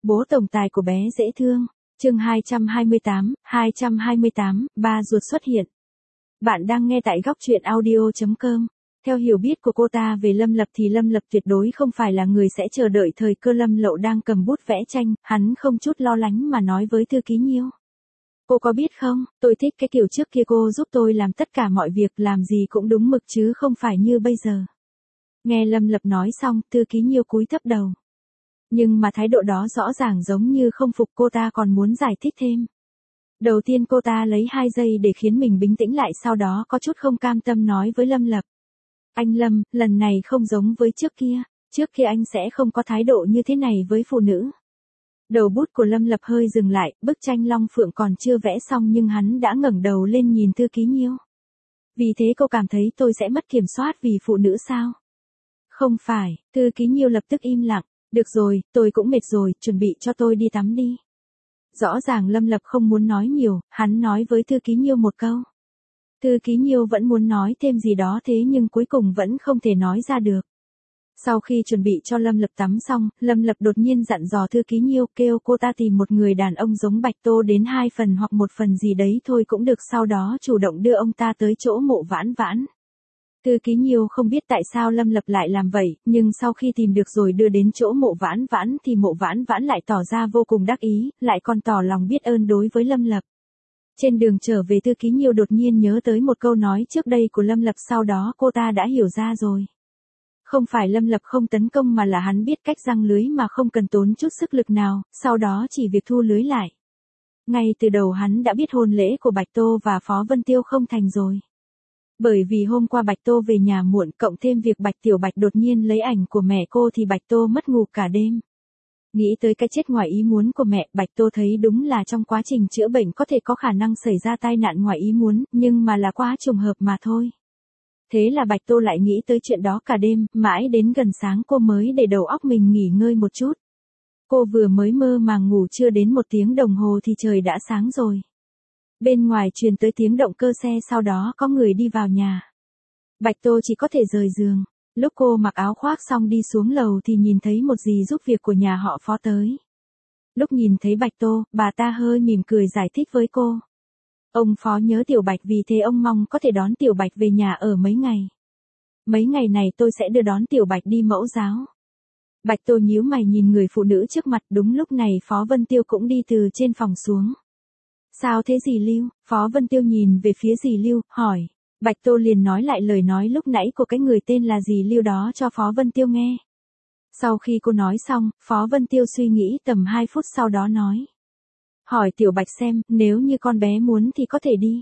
Bố tổng tài của bé dễ thương. Chương 228, ba ruột xuất hiện. Bạn đang nghe tại góc truyện audio.com. Theo hiểu biết của cô ta về Lâm Lập thì Lâm Lập tuyệt đối không phải là người sẽ chờ đợi thời cơ. Lâm Lậu đang cầm bút vẽ tranh, hắn không chút lo lắng mà nói với thư ký Nhiêu. Cô có biết không, tôi thích cái kiểu trước kia cô giúp tôi làm tất cả mọi việc, làm gì cũng đúng mực chứ không phải như bây giờ. Nghe Lâm Lập nói xong, thư ký Nhiêu cúi thấp đầu. Nhưng mà thái độ đó rõ ràng giống như không phục, cô ta còn muốn giải thích thêm. Đầu tiên cô ta lấy 2 giây để khiến mình bình tĩnh lại, sau đó có chút không cam tâm nói với Lâm Lập. Anh Lâm, lần này không giống với trước kia anh sẽ không có thái độ như thế này với phụ nữ. Đầu bút của Lâm Lập hơi dừng lại, bức tranh Long Phượng còn chưa vẽ xong nhưng hắn đã ngẩng đầu lên nhìn thư ký Nhiêu. Vì thế cô cảm thấy tôi sẽ mất kiểm soát vì phụ nữ sao? Không phải, thư ký Nhiêu lập tức im lặng. Được rồi, tôi cũng mệt rồi, chuẩn bị cho tôi đi tắm đi. Rõ ràng Lâm Lập không muốn nói nhiều, hắn nói với thư ký Nhiêu một câu. Thư ký Nhiêu vẫn muốn nói thêm gì đó thế nhưng cuối cùng vẫn không thể nói ra được. Sau khi chuẩn bị cho Lâm Lập tắm xong, Lâm Lập đột nhiên dặn dò thư ký Nhiêu, kêu cô ta tìm một người đàn ông giống Bạch Tô đến 2 phần hoặc 1 phần gì đấy thôi cũng được, sau đó chủ động đưa ông ta tới chỗ Mộ Vãn Vãn. Thư ký Nhiêu không biết tại sao Lâm Lập lại làm vậy, nhưng sau khi tìm được rồi đưa đến chỗ Mộ Vãn Vãn thì Mộ Vãn Vãn lại tỏ ra vô cùng đắc ý, lại còn tỏ lòng biết ơn đối với Lâm Lập. Trên đường trở về, thư ký Nhiêu đột nhiên nhớ tới một câu nói trước đây của Lâm Lập, sau đó cô ta đã hiểu ra rồi. Không phải Lâm Lập không tấn công mà là hắn biết cách giăng lưới mà không cần tốn chút sức lực nào, sau đó chỉ việc thu lưới lại. Ngay từ đầu hắn đã biết hôn lễ của Bạch Tô và Phó Vân Tiêu không thành rồi. Bởi vì hôm qua Bạch Tô về nhà muộn, cộng thêm việc Bạch Tiểu Bạch đột nhiên lấy ảnh của mẹ cô thì Bạch Tô mất ngủ cả đêm. Nghĩ tới cái chết ngoài ý muốn của mẹ, Bạch Tô thấy đúng là trong quá trình chữa bệnh có thể có khả năng xảy ra tai nạn ngoài ý muốn, nhưng mà là quá trùng hợp mà thôi. Thế là Bạch Tô lại nghĩ tới chuyện đó cả đêm, mãi đến gần sáng cô mới để đầu óc mình nghỉ ngơi một chút. Cô vừa mới mơ màng ngủ chưa đến 1 tiếng đồng hồ thì trời đã sáng rồi. Bên ngoài truyền tới tiếng động cơ xe, sau đó có người đi vào nhà. Bạch Tô chỉ có thể rời giường. Lúc cô mặc áo khoác xong đi xuống lầu thì nhìn thấy một dì giúp việc của nhà họ Phó tới. Lúc nhìn thấy Bạch Tô, bà ta hơi mỉm cười giải thích với cô. Ông Phó nhớ Tiểu Bạch, vì thế ông mong có thể đón Tiểu Bạch về nhà ở mấy ngày. Mấy ngày này tôi sẽ đưa đón Tiểu Bạch đi mẫu giáo. Bạch Tô nhíu mày nhìn người phụ nữ trước mặt, đúng lúc này Phó Vân Tiêu cũng đi từ trên phòng xuống. Sao thế dì Lưu? Phó Vân Tiêu nhìn về phía dì Lưu, hỏi. Bạch Tô liền nói lại lời nói lúc nãy của cái người tên là dì Lưu đó cho Phó Vân Tiêu nghe. Sau khi cô nói xong, Phó Vân Tiêu suy nghĩ tầm 2 phút sau đó nói. Hỏi Tiểu Bạch xem, nếu như con bé muốn thì có thể đi.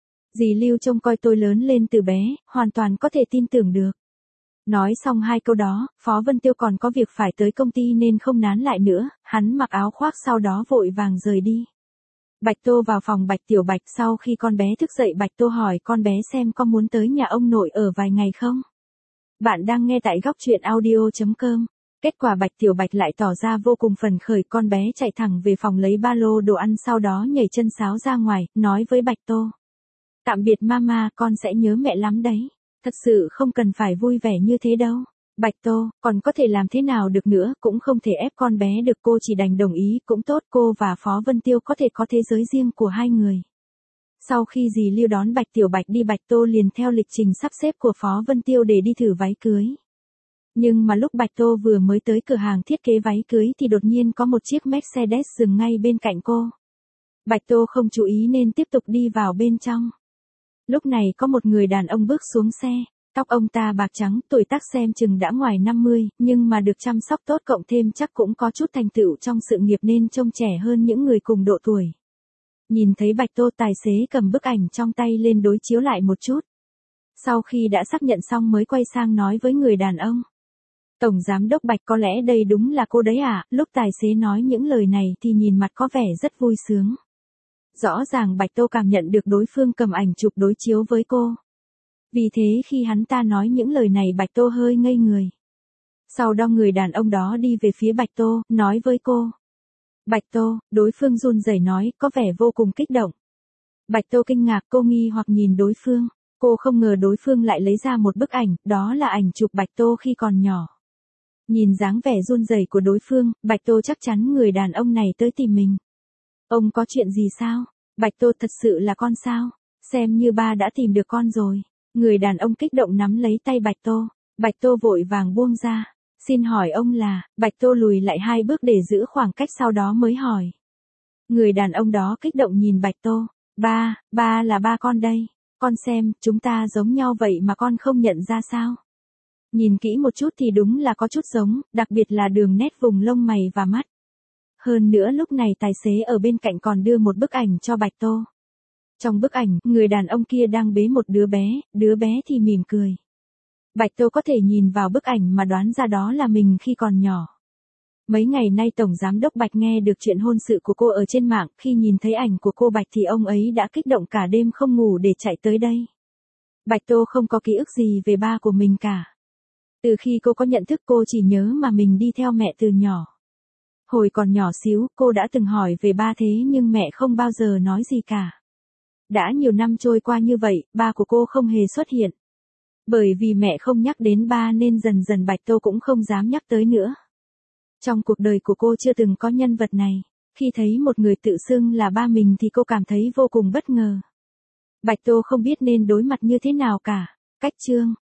Dì Lưu trông coi tôi lớn lên từ bé, hoàn toàn có thể tin tưởng được. Nói xong 2 câu đó, Phó Vân Tiêu còn có việc phải tới công ty nên không nán lại nữa, hắn mặc áo khoác sau đó vội vàng rời đi. Bạch Tô vào phòng Bạch Tiểu Bạch, sau khi con bé thức dậy Bạch Tô hỏi con bé xem có muốn tới nhà ông nội ở vài ngày không. Bạn đang nghe tại góc truyện audio.com. Kết quả Bạch Tiểu Bạch lại tỏ ra vô cùng phấn khởi, con bé chạy thẳng về phòng lấy ba lô đồ ăn, sau đó nhảy chân sáo ra ngoài, nói với Bạch Tô. Tạm biệt mama, con sẽ nhớ mẹ lắm đấy. Thật sự không cần phải vui vẻ như thế đâu. Bạch Tô, còn có thể làm thế nào được nữa, cũng không thể ép con bé được, cô chỉ đành đồng ý, cũng tốt, cô và Phó Vân Tiêu có thể có thế giới riêng của hai người. Sau khi dì Lưu đón Bạch Tiểu Bạch đi, Bạch Tô liền theo lịch trình sắp xếp của Phó Vân Tiêu để đi thử váy cưới. Nhưng mà lúc Bạch Tô vừa mới tới cửa hàng thiết kế váy cưới thì đột nhiên có một chiếc Mercedes dừng ngay bên cạnh cô. Bạch Tô không chú ý nên tiếp tục đi vào bên trong. Lúc này có một người đàn ông bước xuống xe. Tóc ông ta bạc trắng, tuổi tác xem chừng đã ngoài 50, nhưng mà được chăm sóc tốt, cộng thêm chắc cũng có chút thành tựu trong sự nghiệp nên trông trẻ hơn những người cùng độ tuổi. Nhìn thấy Bạch Tô, tài xế cầm bức ảnh trong tay lên đối chiếu lại một chút. Sau khi đã xác nhận xong mới quay sang nói với người đàn ông. Tổng giám đốc Bạch, có lẽ đây đúng là cô đấy à? Lúc tài xế nói những lời này thì nhìn mặt có vẻ rất vui sướng. Rõ ràng Bạch Tô cảm nhận được đối phương cầm ảnh chụp đối chiếu với cô. Vì thế khi hắn ta nói những lời này Bạch Tô hơi ngây người. Sau đó người đàn ông đó đi về phía Bạch Tô, nói với cô. Bạch Tô, đối phương run rẩy nói, có vẻ vô cùng kích động. Bạch Tô kinh ngạc, cô nghi hoặc nhìn đối phương. Cô không ngờ đối phương lại lấy ra một bức ảnh, đó là ảnh chụp Bạch Tô khi còn nhỏ. Nhìn dáng vẻ run rẩy của đối phương, Bạch Tô chắc chắn người đàn ông này tới tìm mình. Ông có chuyện gì sao? Bạch Tô thật sự là con sao? Xem như ba đã tìm được con rồi. Người đàn ông kích động nắm lấy tay Bạch Tô. Bạch Tô vội vàng buông ra. Xin hỏi ông là, Bạch Tô lùi lại 2 bước để giữ khoảng cách sau đó mới hỏi. Người đàn ông đó kích động nhìn Bạch Tô. Ba là ba con đây. Con xem, chúng ta giống nhau vậy mà con không nhận ra sao? Nhìn kỹ một chút thì đúng là có chút giống, đặc biệt là đường nét vùng lông mày và mắt. Hơn nữa lúc này tài xế ở bên cạnh còn đưa một bức ảnh cho Bạch Tô. Trong bức ảnh, người đàn ông kia đang bế một đứa bé thì mỉm cười. Bạch Tô có thể nhìn vào bức ảnh mà đoán ra đó là mình khi còn nhỏ. Mấy ngày nay Tổng Giám đốc Bạch nghe được chuyện hôn sự của cô ở trên mạng, khi nhìn thấy ảnh của cô Bạch thì ông ấy đã kích động cả đêm không ngủ để chạy tới đây. Bạch Tô không có ký ức gì về ba của mình cả. Từ khi cô có nhận thức cô chỉ nhớ mà mình đi theo mẹ từ nhỏ. Hồi còn nhỏ xíu, cô đã từng hỏi về ba thế nhưng mẹ không bao giờ nói gì cả. Đã nhiều năm trôi qua như vậy, ba của cô không hề xuất hiện. Bởi vì mẹ không nhắc đến ba nên dần dần Bạch Tô cũng không dám nhắc tới nữa. Trong cuộc đời của cô chưa từng có nhân vật này. Khi thấy một người tự xưng là ba mình thì cô cảm thấy vô cùng bất ngờ. Bạch Tô không biết nên đối mặt như thế nào cả. Cách chương